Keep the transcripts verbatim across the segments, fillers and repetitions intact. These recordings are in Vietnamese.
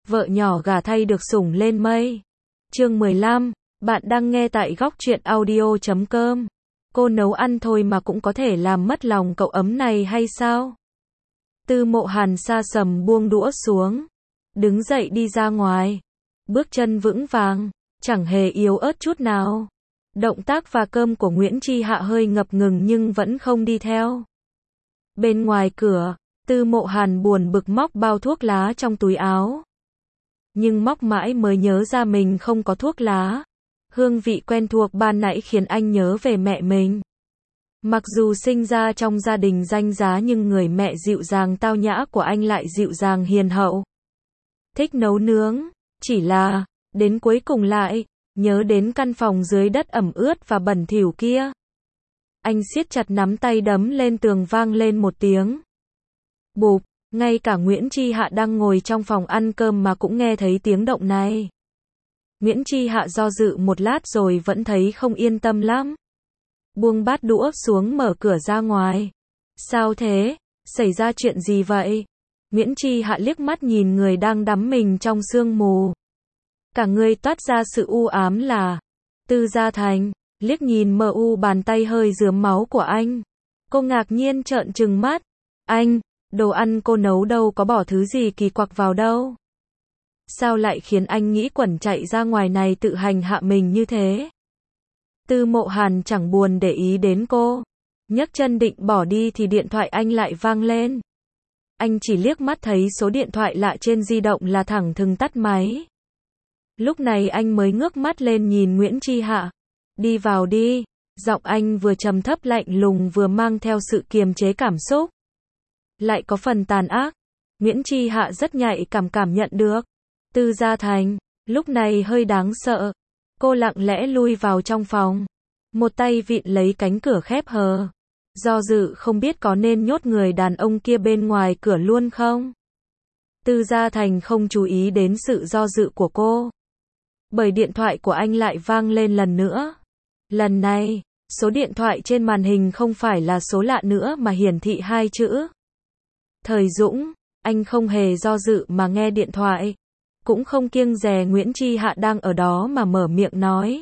vợ nhỏ gả thay được sủng lên mây. Chương mười lăm, bạn đang nghe tại góc truyện audio chấm com. Cô nấu ăn thôi mà cũng có thể làm mất lòng cậu ấm này hay sao? Tư Mộ Hàn xa sầm buông đũa xuống, đứng dậy đi ra ngoài, bước chân vững vàng, chẳng hề yếu ớt chút nào. Động tác và cơm của Nguyễn Chi Hạ hơi ngập ngừng nhưng vẫn không đi theo. Bên ngoài cửa, Tư Mộ Hàn buồn bực móc bao thuốc lá trong túi áo. Nhưng móc mãi mới nhớ ra mình không có thuốc lá. Hương vị quen thuộc ban nãy khiến anh nhớ về mẹ mình. Mặc dù sinh ra trong gia đình danh giá nhưng người mẹ dịu dàng tao nhã của anh lại dịu dàng hiền hậu. Thích nấu nướng, chỉ là, đến cuối cùng lại, nhớ đến căn phòng dưới đất ẩm ướt và bẩn thỉu kia. Anh siết chặt nắm tay đấm lên tường vang lên một tiếng. Bụp, ngay cả Nguyễn Chi Hạ đang ngồi trong phòng ăn cơm mà cũng nghe thấy tiếng động này. Nguyễn Chi Hạ do dự một lát rồi vẫn thấy không yên tâm lắm. Buông bát đũa xuống mở cửa ra ngoài. Sao thế? Xảy ra chuyện gì vậy? Nguyễn Chi Hạ liếc mắt nhìn người đang đắm mình trong sương mù. Cả người toát ra sự u ám là Tư Gia Thành, liếc nhìn mờ u bàn tay hơi rướm máu của anh. Cô ngạc nhiên trợn trừng mắt. Anh, đồ ăn cô nấu đâu có bỏ thứ gì kỳ quặc vào đâu. Sao lại khiến anh nghĩ quẩn chạy ra ngoài này tự hành hạ mình như thế? Tư Mộ Hàn chẳng buồn để ý đến cô. Nhấc chân định bỏ đi thì điện thoại anh lại vang lên. Anh chỉ liếc mắt thấy số điện thoại lạ trên di động là thẳng thừng tắt máy. Lúc này anh mới ngước mắt lên nhìn Nguyễn Chi Hạ. Đi vào đi. Giọng anh vừa trầm thấp lạnh lùng vừa mang theo sự kiềm chế cảm xúc. Lại có phần tàn ác. Nguyễn Chi Hạ rất nhạy cảm cảm nhận được. Tư Gia Thành, lúc này hơi đáng sợ. Cô lặng lẽ lui vào trong phòng. Một tay vịn lấy cánh cửa khép hờ. Do dự không biết có nên nhốt người đàn ông kia bên ngoài cửa luôn không? Tư Gia Thành không chú ý đến sự do dự của cô. Bởi điện thoại của anh lại vang lên lần nữa. Lần này, số điện thoại trên màn hình không phải là số lạ nữa mà hiển thị hai chữ. Thời Dũng, anh không hề do dự mà nghe điện thoại. Cũng không kiêng dè Nguyễn Chi Hạ đang ở đó mà mở miệng nói.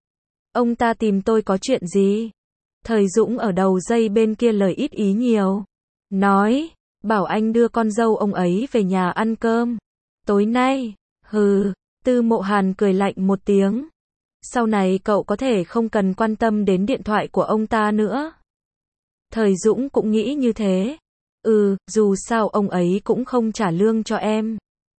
Ông ta tìm tôi có chuyện gì? Thời Dũng ở đầu dây bên kia lời ít ý nhiều. Nói, bảo anh đưa con dâu ông ấy về nhà ăn cơm. Tối nay, hừ, Tư Mộ Hàn cười lạnh một tiếng. Sau này cậu có thể không cần quan tâm đến điện thoại của ông ta nữa. Thời Dũng cũng nghĩ như thế. Ừ, dù sao ông ấy cũng không trả lương cho em.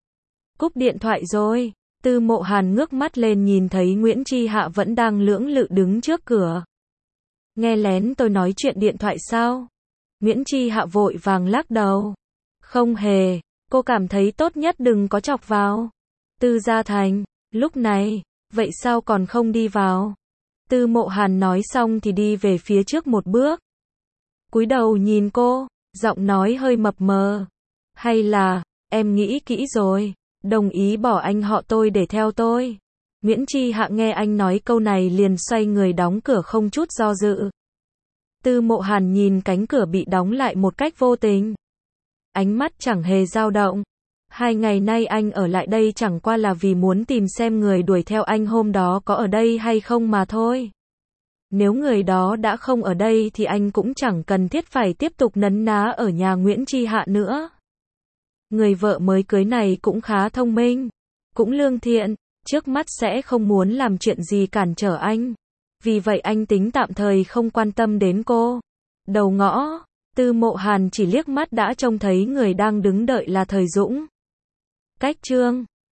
Cúp điện thoại rồi. Tư Mộ Hàn ngước mắt lên nhìn thấy Nguyễn Chi Hạ vẫn đang lưỡng lự đứng trước cửa. Nghe lén tôi nói chuyện điện thoại sao? Nguyễn Chi Hạ vội vàng lắc đầu. Không hề, cô cảm thấy tốt nhất đừng có chọc vào. Tư Gia Thành, lúc này, vậy sao còn không đi vào? Tư Mộ Hàn nói xong thì đi về phía trước một bước. Cúi đầu nhìn cô, giọng nói hơi mập mờ. Hay là, em nghĩ kỹ rồi, đồng ý bỏ anh họ tôi để theo tôi. Nguyễn Chi Hạ nghe anh nói câu này liền xoay người đóng cửa không chút do dự. Tư Mộ Hàn nhìn cánh cửa bị đóng lại một cách vô tình. Ánh mắt chẳng hề dao động. Hai ngày nay anh ở lại đây chẳng qua là vì muốn tìm xem người đuổi theo anh hôm đó có ở đây hay không mà thôi. Nếu người đó đã không ở đây thì anh cũng chẳng cần thiết phải tiếp tục nấn ná ở nhà Nguyễn Chi Hạ nữa. Người vợ mới cưới này cũng khá thông minh, cũng lương thiện, trước mắt sẽ không muốn làm chuyện gì cản trở anh. Vì vậy anh tính tạm thời không quan tâm đến cô. Đầu ngõ, Tư Mộ Hàn chỉ liếc mắt đã trông thấy người đang đứng đợi là Thời Dũng. Cách chương